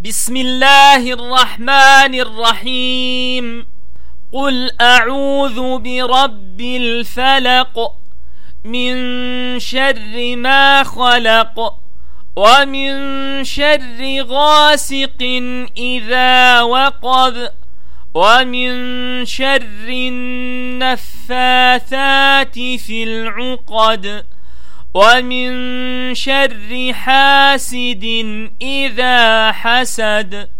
بسم الله الرحمن الرحيم. قل أعوذ برب الفلق من شر ما خلق ومن شر غاسق إذا وقب ومن شر النفاثات في العقد ومن شر حاسد إذا حسد.